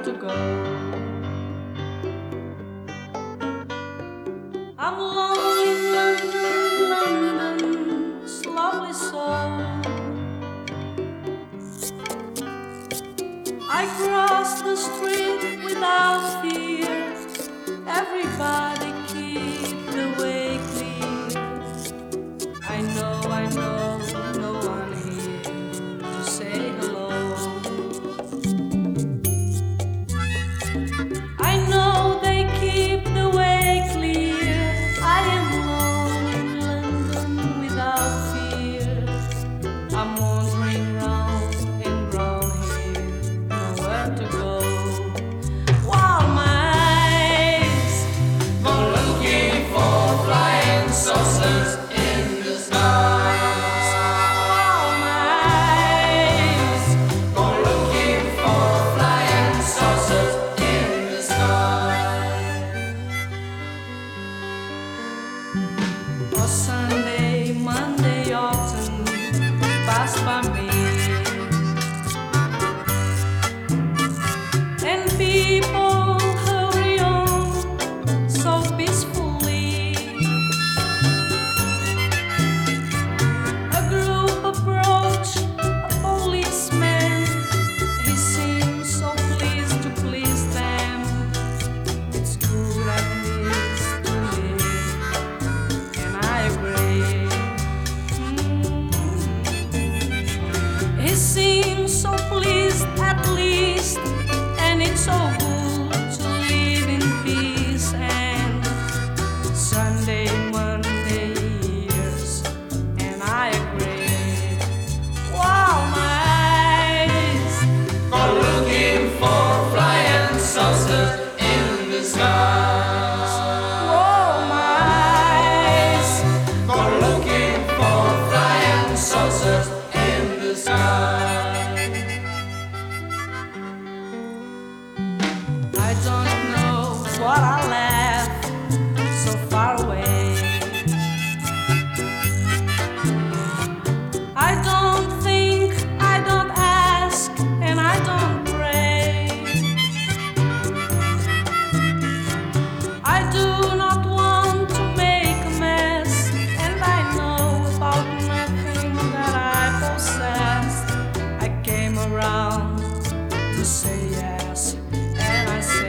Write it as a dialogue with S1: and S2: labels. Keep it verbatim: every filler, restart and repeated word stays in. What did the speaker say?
S1: to go. I'm lonely in London, London's lovely soul. I cross the street without fear. Everybody keep the way clear. I know, I know, no one here to say hello. I know they keep the way clear. I am alone in London without fear. I'm wandering round and round here, nowhere to go. While my eyes go looking for flying saucers in the skies. While my eyes go looking for flying saucers in the sky. Oh, Sunday, Monday, autumn pass by me, and people hurry on so peacefully. A group approached a policeman. He seemed so pleased to please them. It's good at least to live, and I agree. Mm. He seems so pleased at least, and it's so good to live in peace. And Sunday, Monday years, and I agree. While my eyes go looking for flying saucers in the skies. Oh, my eyes go looking for flying saucers in the sky. I don't know what I left so far away. I don't think, I don't ask, and I don't pray. I do not want to make a mess, and I know about nothing that I possess. I came around to say yes, and I say